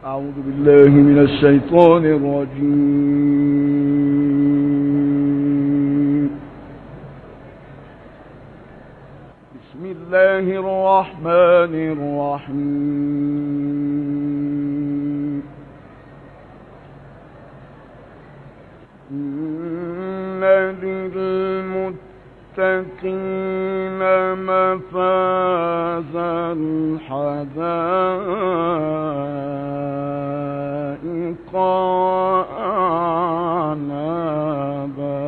أعوذ بالله من الشيطان الرجيم. بسم الله الرحمن الرحيم. إن للمتقين مفازا حدائق وأعنابا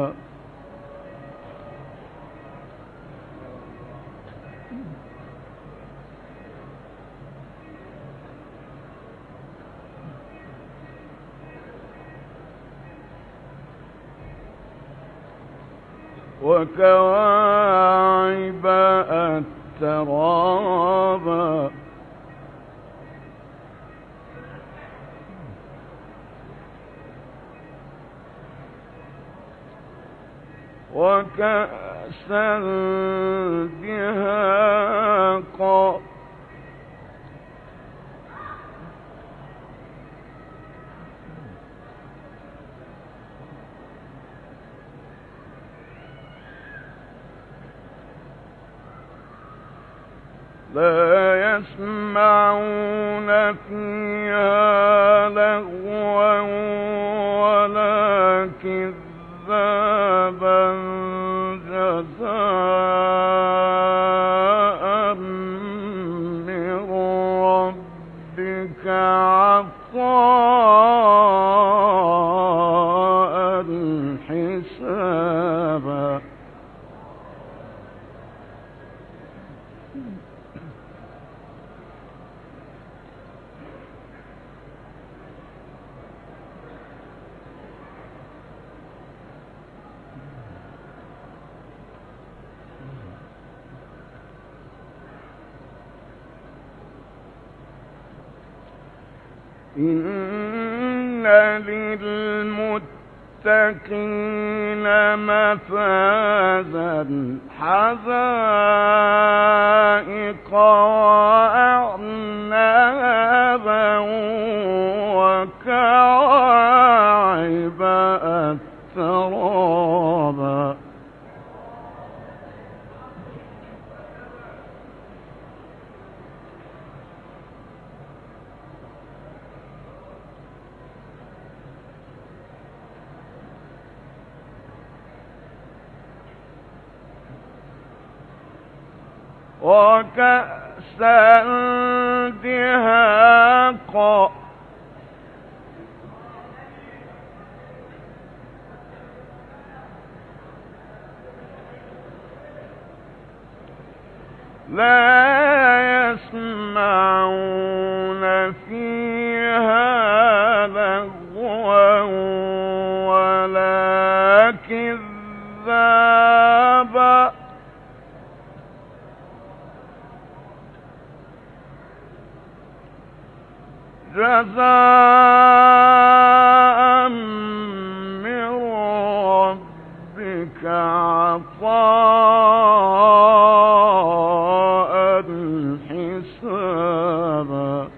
وكواعب أترابا وكأسا دهاقا لا يسمعون فيها لغوا ولا كذابا جزاء من ربك عطاء حسابا. إن للمتقين مفازا حدائق وأعنابا وكواعب أترابا وكأسا دهاقا لا يسمعون فيها لغوا ولا كذابا جزاء من ربك عطاء حسابا.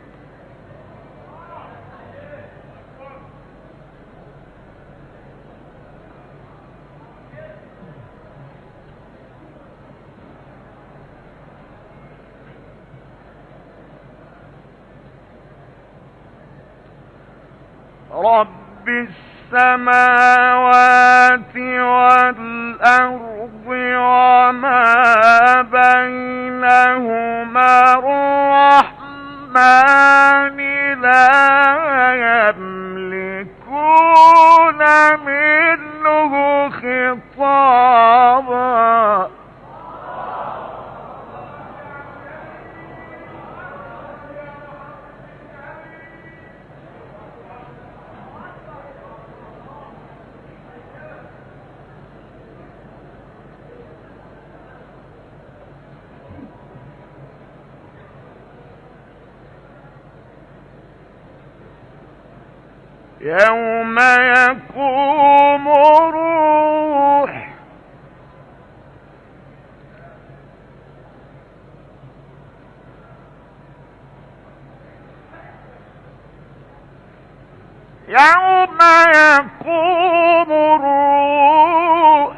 رب السماوات والأرض وما بينهما الرحمن لا يملكون منه خطابا. يوم يقوم الروح يوم يقوم الروح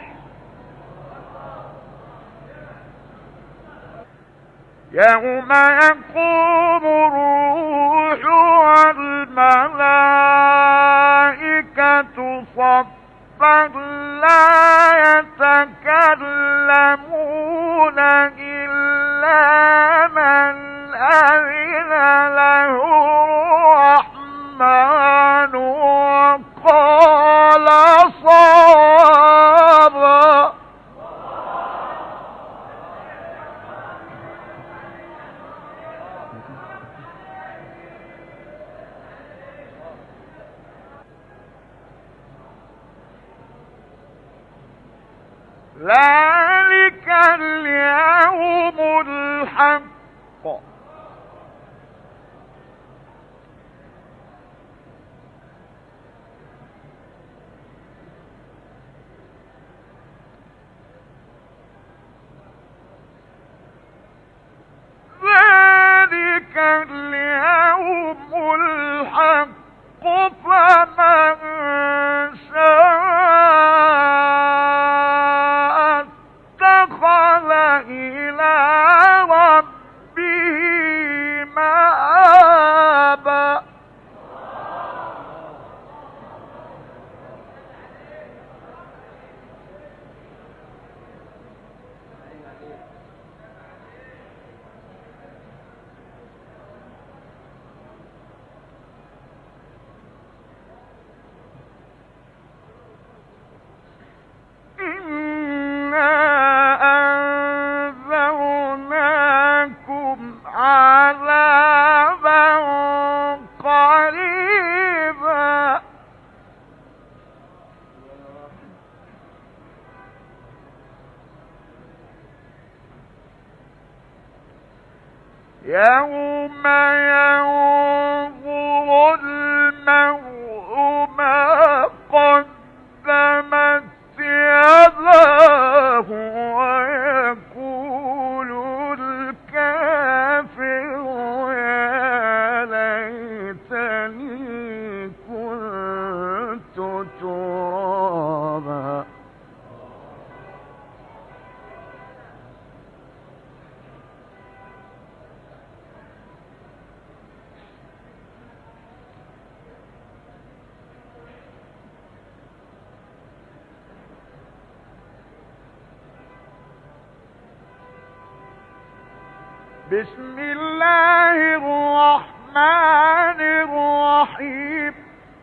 يوم يقوم الروح والملائكة صفا لا يتكلمون إلا من أذن له الرحمن وقال صوابا. ذلك اليوم الحق ذلك اليوم الحق فمن شاء اتخذ إلى ربه مآبا. إنا أنذرناكم عذابا قريبا يوم ينظر المرء ما قدمت يداه ويقول الكافر يا ليتني كنت ترابا. بسم الله الرحمن الرحيم.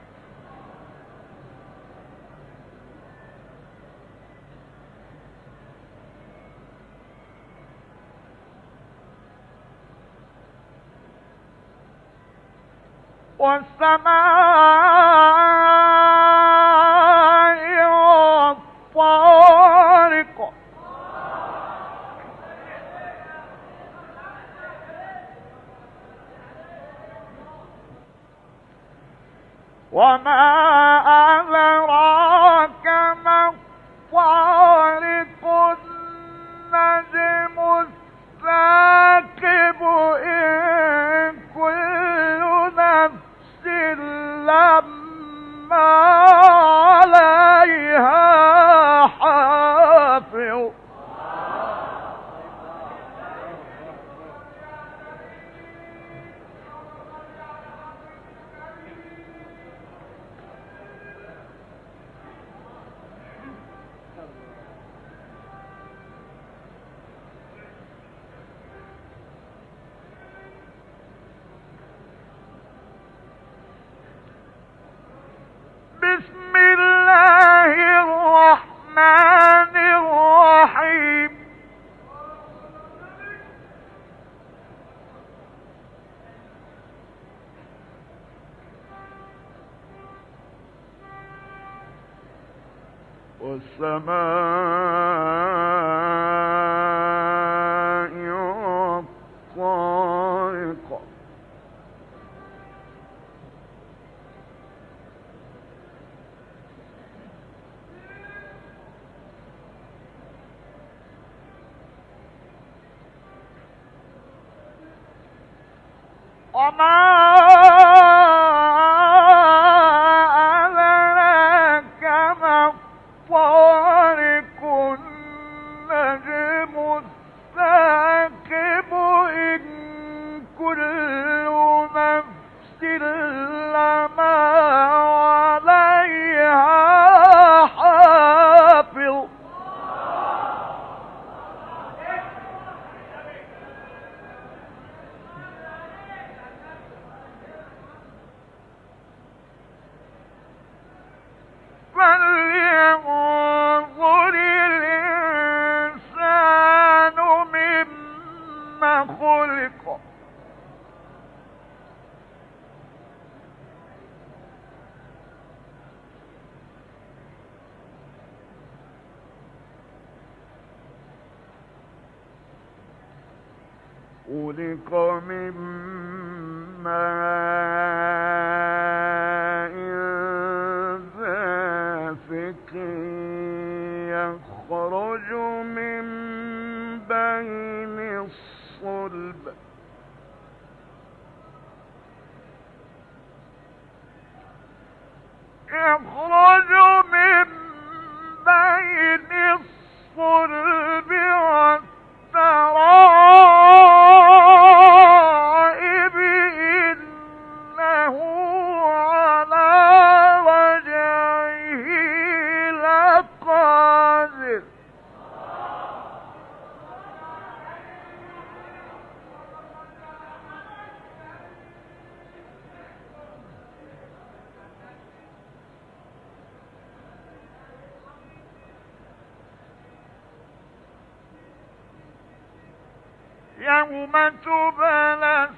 والسماء والطارق وما أدراك ما الطارق النجم الثاقب إن كل نفس لما عليها حافظ. بسم الله الرحمن الرحيم. والسماء والطارق وما خلق من ماء دافق يخرج من بين الصلب والترائب إنه على رجعه لقادر يوم تبلى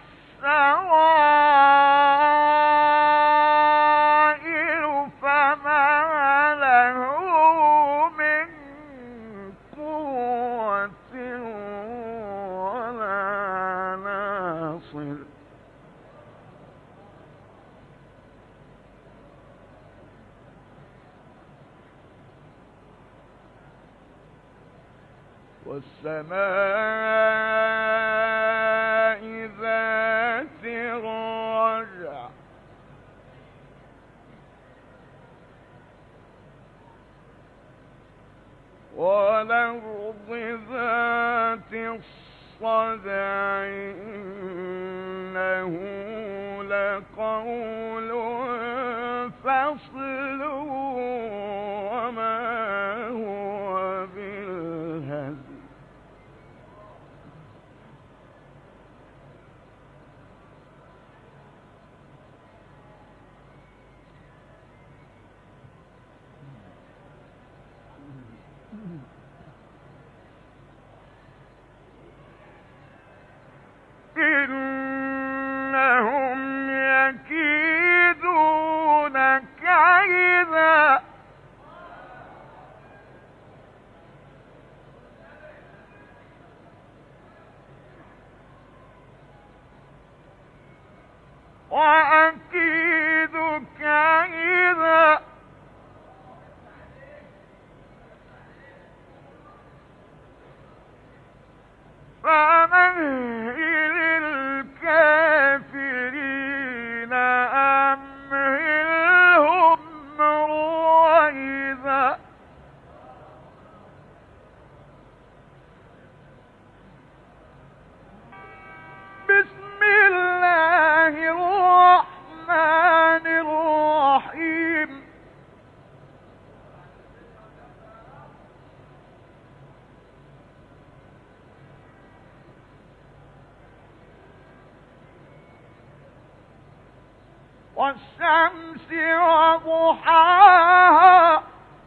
السرائر فما له من قوة ولا ناصر والسماء ذات الرجع والأرض ذات الصدع إنه لقول فصل وما هو بالهزل إنهم يكيدون كيدا وأكيد كيدا فمهل الكافرين أمهلهم رويدا بسم الله الرحمن الرحيم والشمس وضحاها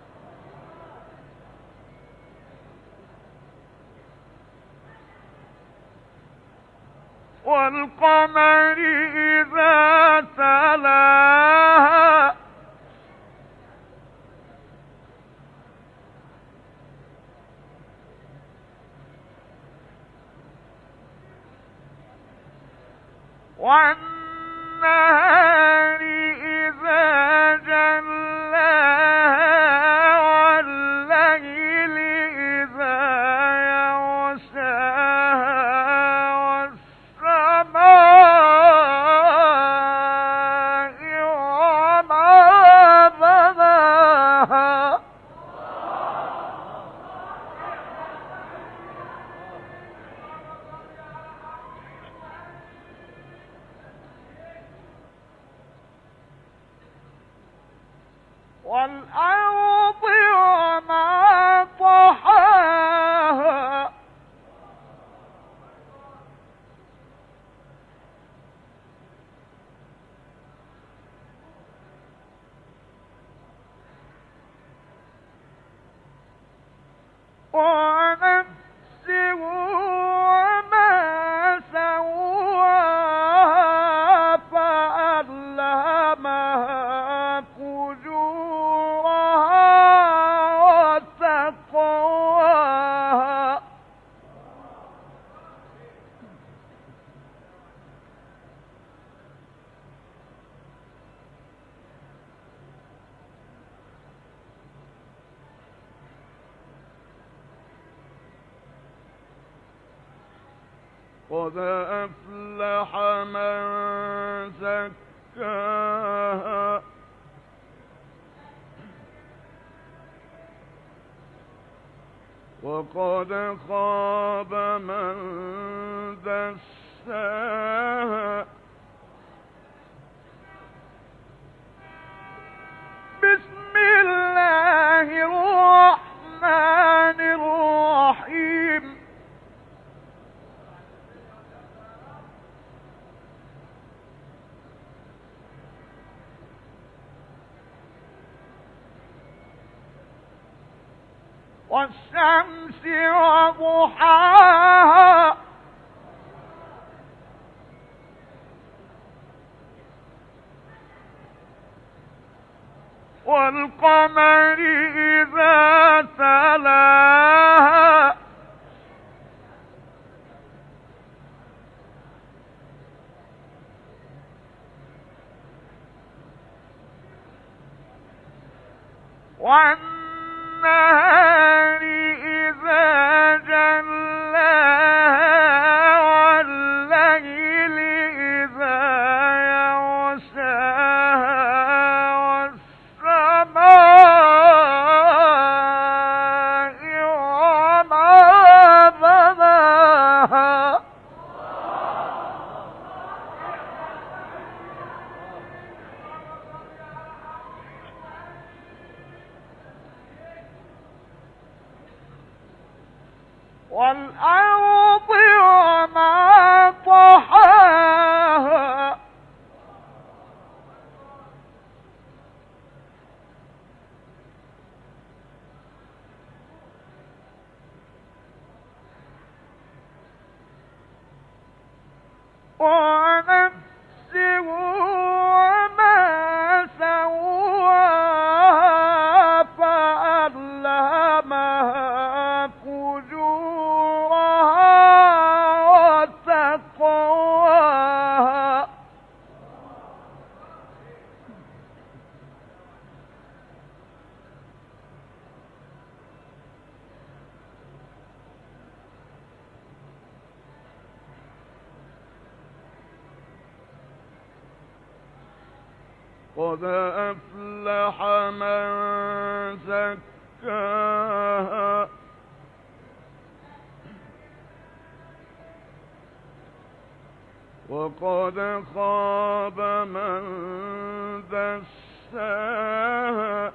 والقمر إذا تلاها والنهار إذا جلاها والليل إذا يغشاها والسماء وما بناها والأرض وما طحاها ونفس وما سواها فألهمها فجورها وتقواها قد أفلح من زكاها وقد خاب من دساها. بسم الله الرحمن الرحيم. والشمس وضحاها والقمر إذا تلاها والنهار إذا جلاها والليل إذا يغشاها والسماء وما بناها. والأرض وما طحاها ونفس وما سواها فألهمها فجورها وتقواها. قد أفلح من زكاها وقد خاب من دساها.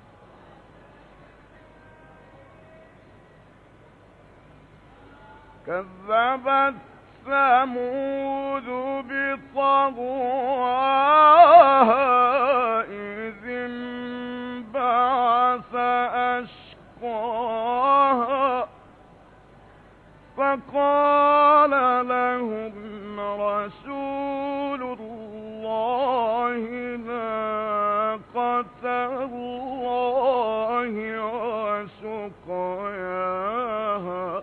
كذبت ثمود بطغواها إذ انبعث أشقاها فقال لهم رسول الله ناقة الله وسقياها.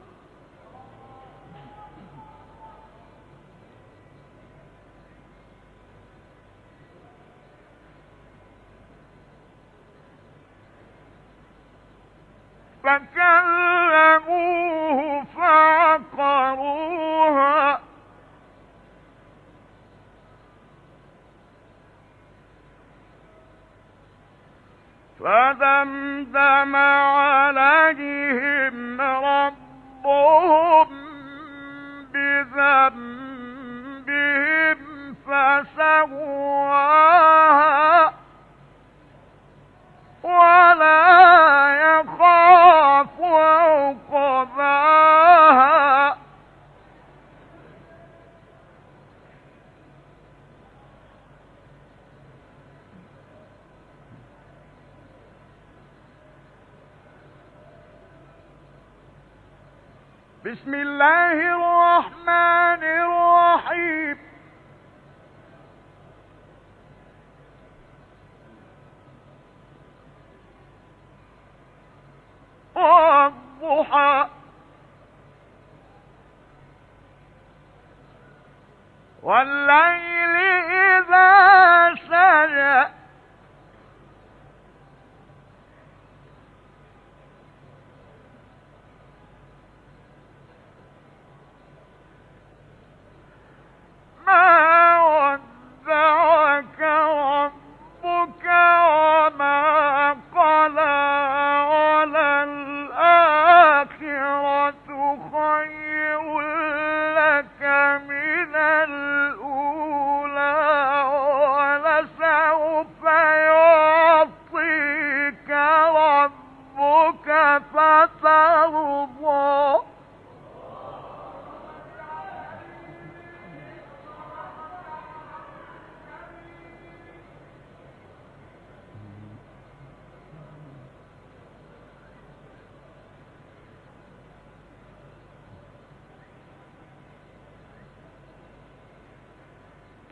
فكذبوه فعقروها فدمدم عليهم ربهم بذنبهم فسواها ولا يخاف عقباها. بسم الله الرحمن الرحيم. والضحى والليل إذا سجى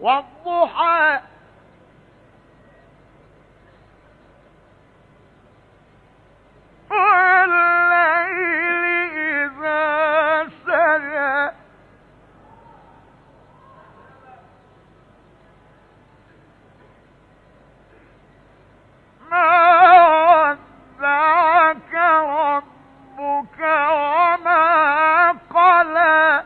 والضحى والليل إذا سجى ما ودعك ربك وما قلى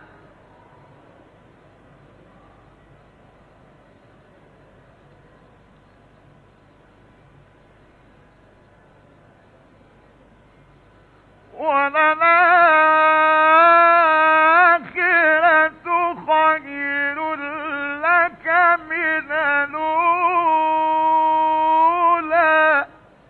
وللآخرة خير لك من الأولى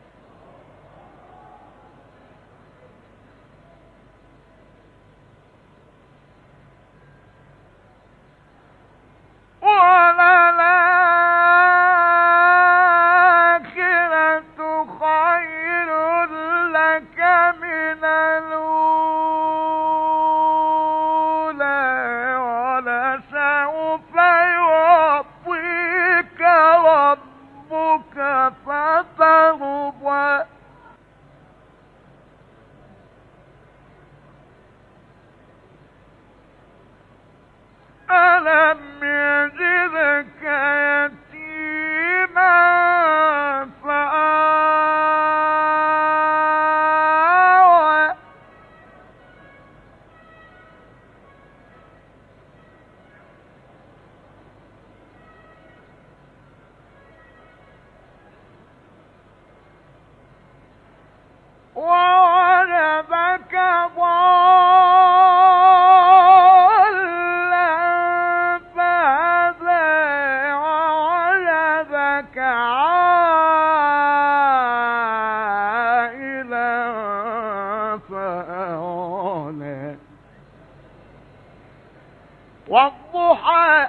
وللآخرة خير لك من الأولى ولسوف يعطيك ربك فترضى ألم يجدك يتيما فآوى ووجدك ضالا فهدى ووجدك عائلا فأغنى والضحى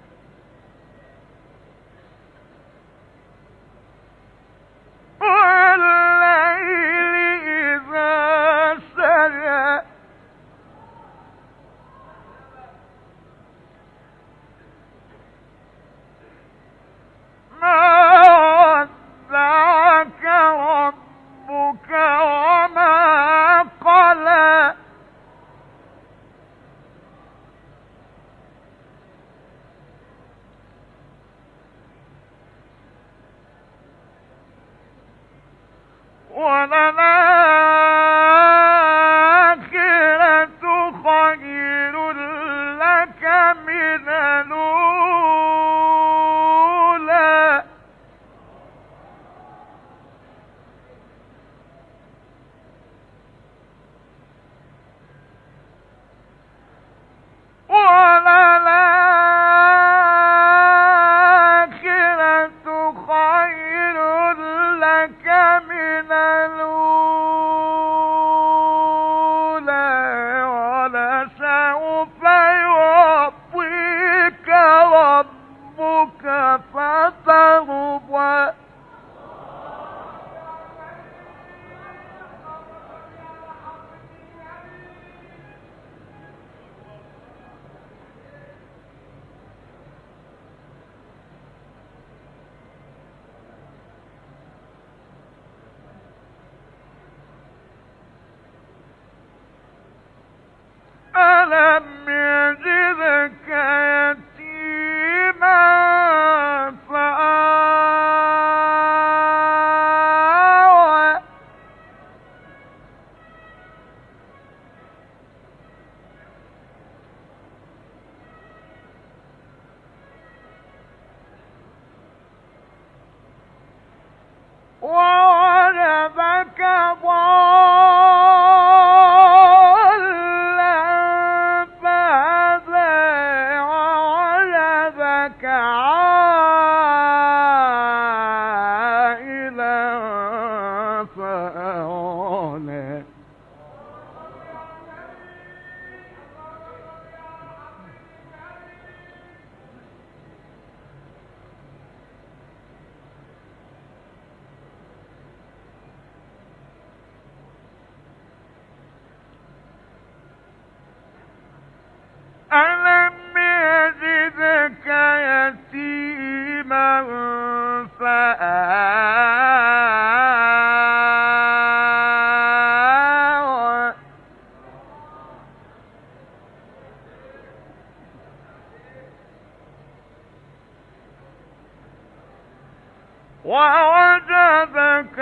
والليل إذا سجى ما ودعك ربك وما قلى وللآخرة خير لك من الأولى وللآخرة خير لك من الأولى ولسوف يعطيك ربك فترضى ألم يجدك يتيما فآوى ووجدك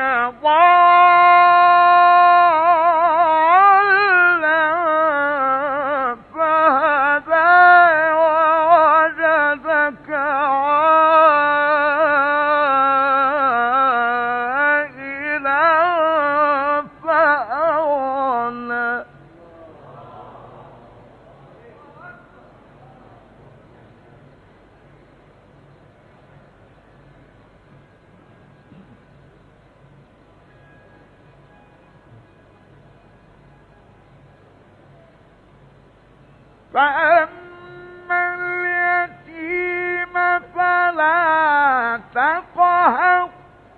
ضالا فهدى ووجدك عائلا فأغنى. فأما اليتيم فلا تقهر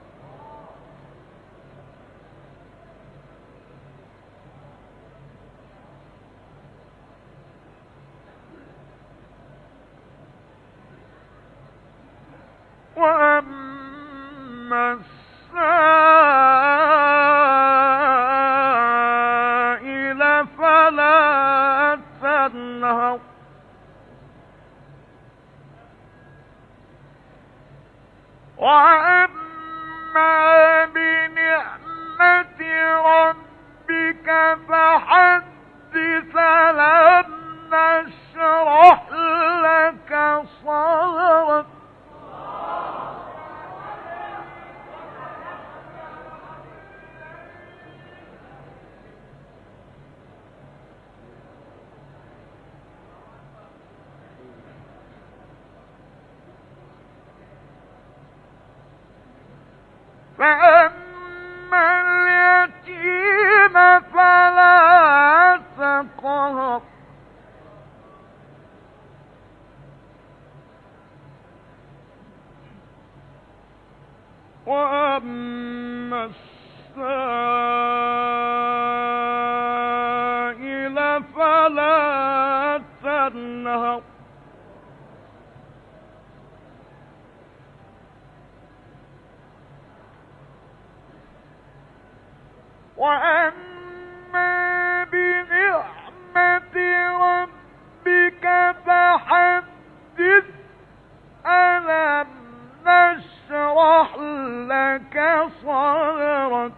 وأما السائل فلا تنهر وأما بنعمة ربك فحدث. ألم نشرح لك صدرك فأما اليتيم فلا تقهر وأما السائل فلا تنهر وأما بنعمة ربك فحدث. ألم نشرح لك صدرك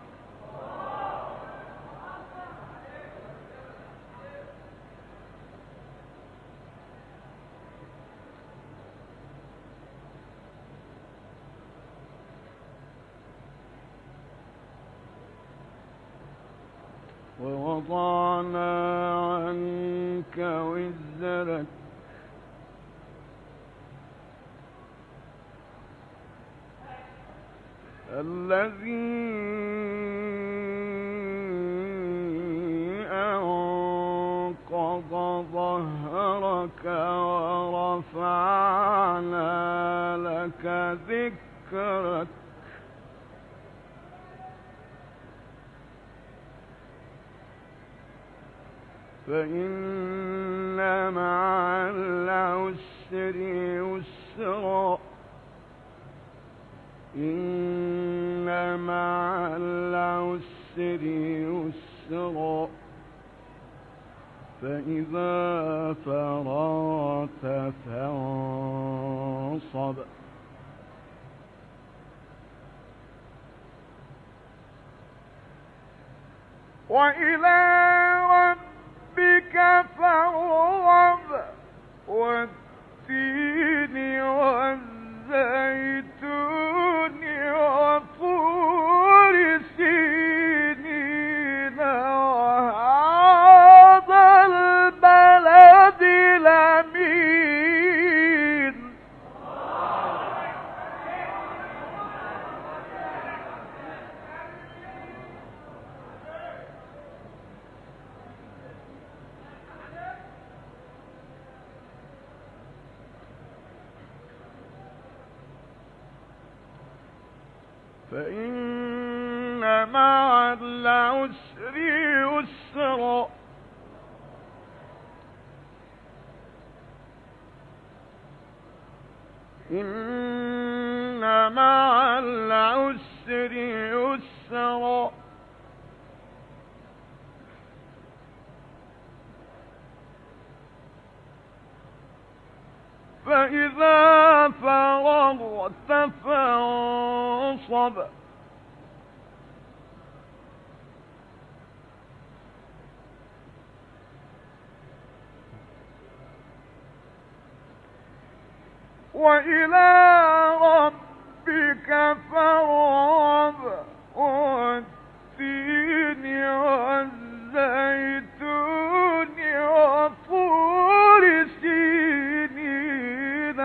ووضعنا عنك وزرك الذي أنقض ظهرك ورفعنا لك ذكرك فإن مع العسر يسرا إن مع العسر يسرا فإذا فرغت فانصب وإلى ربك فارغب والتين والزيتون وطور سينين وهذا البلد الأمين. فإن مع العسر يسرا إن مع العسر يسرا فإذا فرغت فانصب نصب وإلى ربك فارغب والتين والزيتون وطور سينين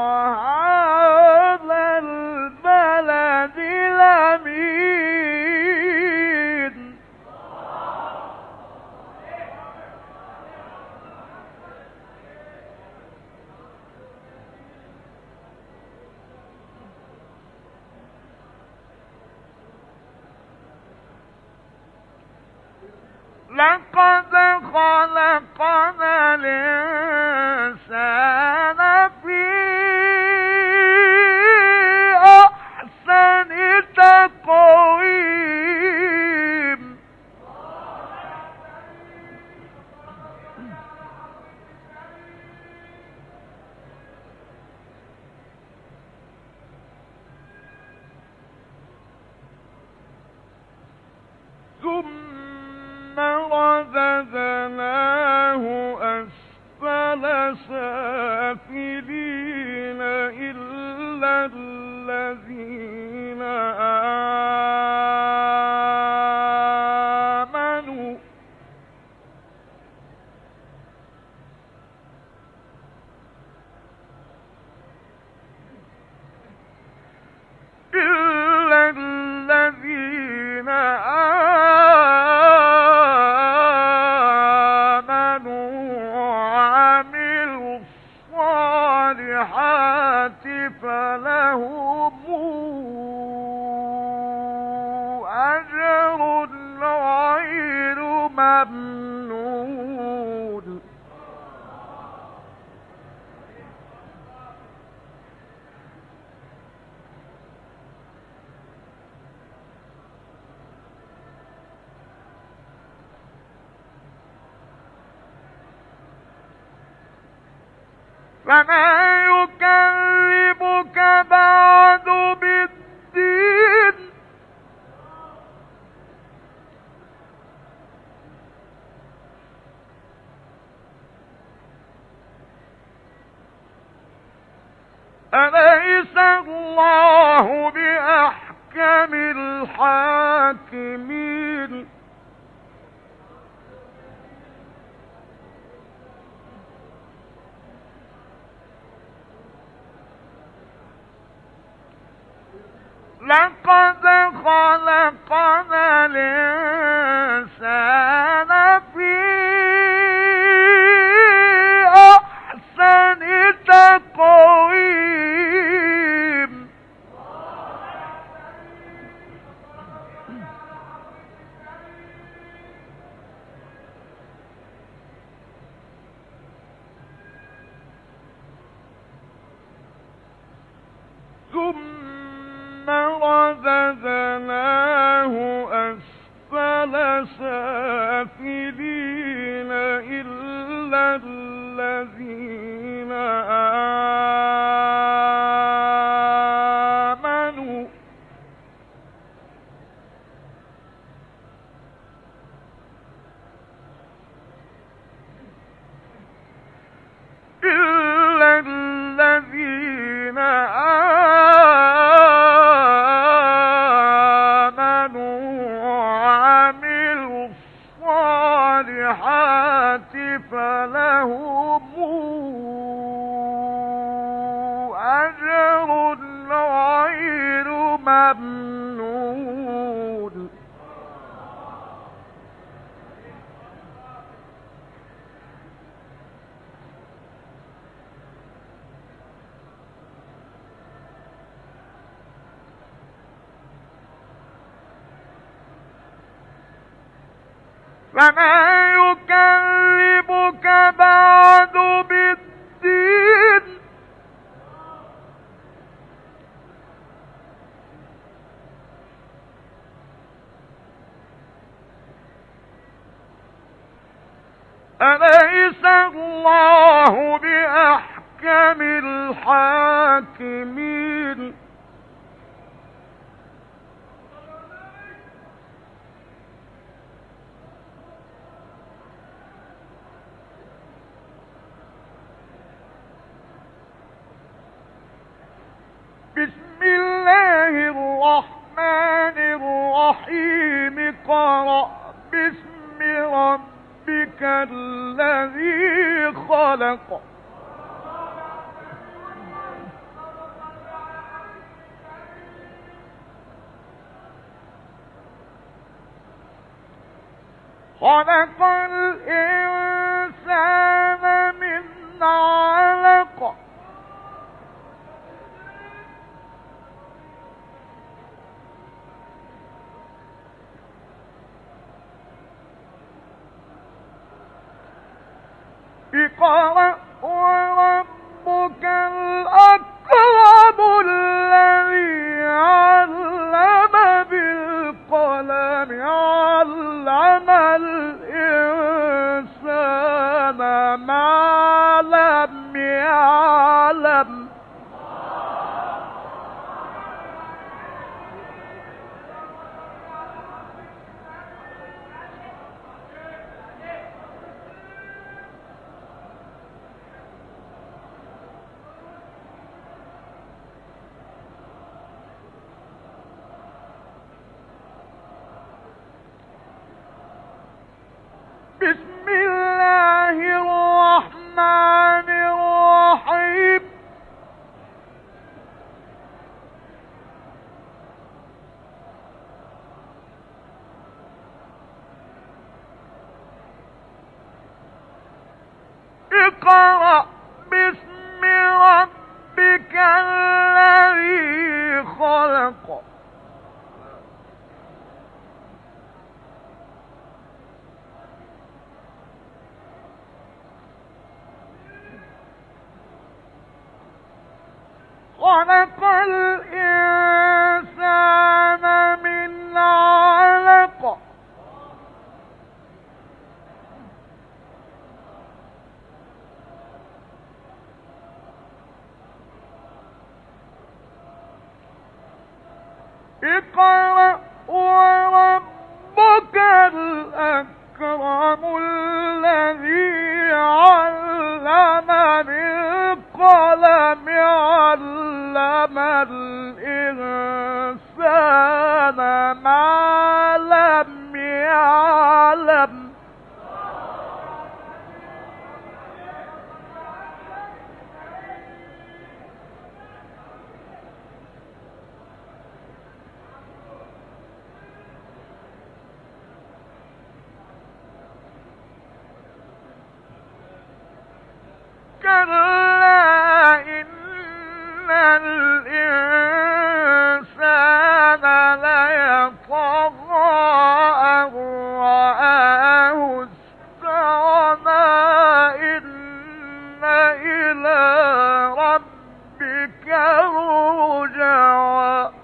وهذا البلد الأمين لقد خلقنا الإنسان في أحسن تقويم ثم رددناه أسفل سافلين إلا الذين آمنوا وعملوا الصالحات فلهم أجر غير ممنون فما يكذبك بعد بالدين أليس الله بأحكم الحاكمين لقد خلقنا الإنسان في أحسن تقويم ثم رددناه أسفل سافلين إلا الذين آمنوا إلا الذين وعملوا الصالحات فلهم أجر غير ممنون فما يكذبك بعد بالدين أليس الله بأحكم الحاكمين الرحيم اقرأ باسم ربك الذي خلق. خلق الإنسان من علق. اقرأ وربك الأكرم الذي علم بالقلم علم الإنسان ما لم يعلم. بسم الله الرحمن الرحيم. اقرأ باسم ربك الذي خلق. خلق الإنسان من علق. اقرأ وربك الأكرم الذي علم بالقلم علم الإنسان ما لم يعلم. كلا إن الإنسان ليطغى أن رآه استغنى إن إلى ربك الرجعى.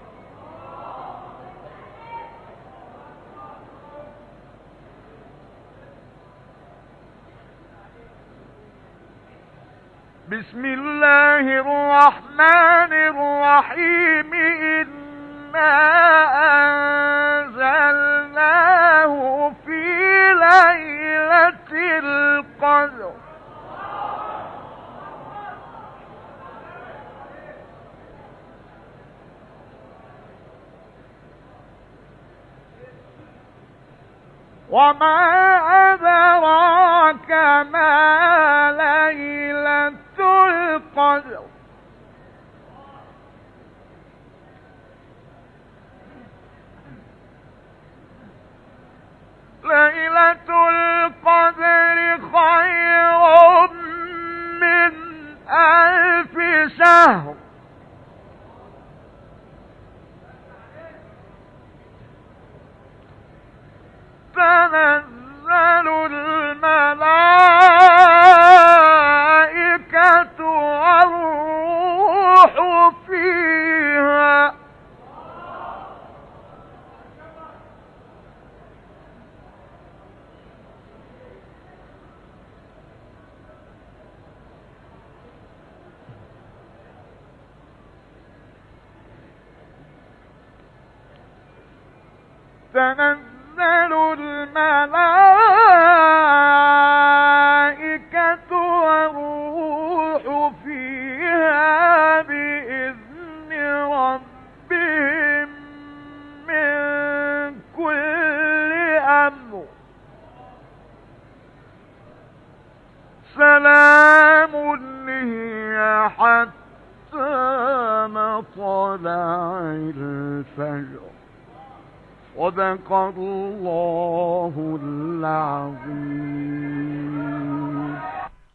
بسم الله الرحمن الرحيم. إنا أنزلناه في ليلة القدر. وما أدراك ما ليلة القدر. ليلة القدر خير من 1000 شهر. تنزل الملائكة والروح فيها. تنزل الملائكة والروح فيها بإذن ربهم من حتى مطلع الفجر. صدق الله العظيم.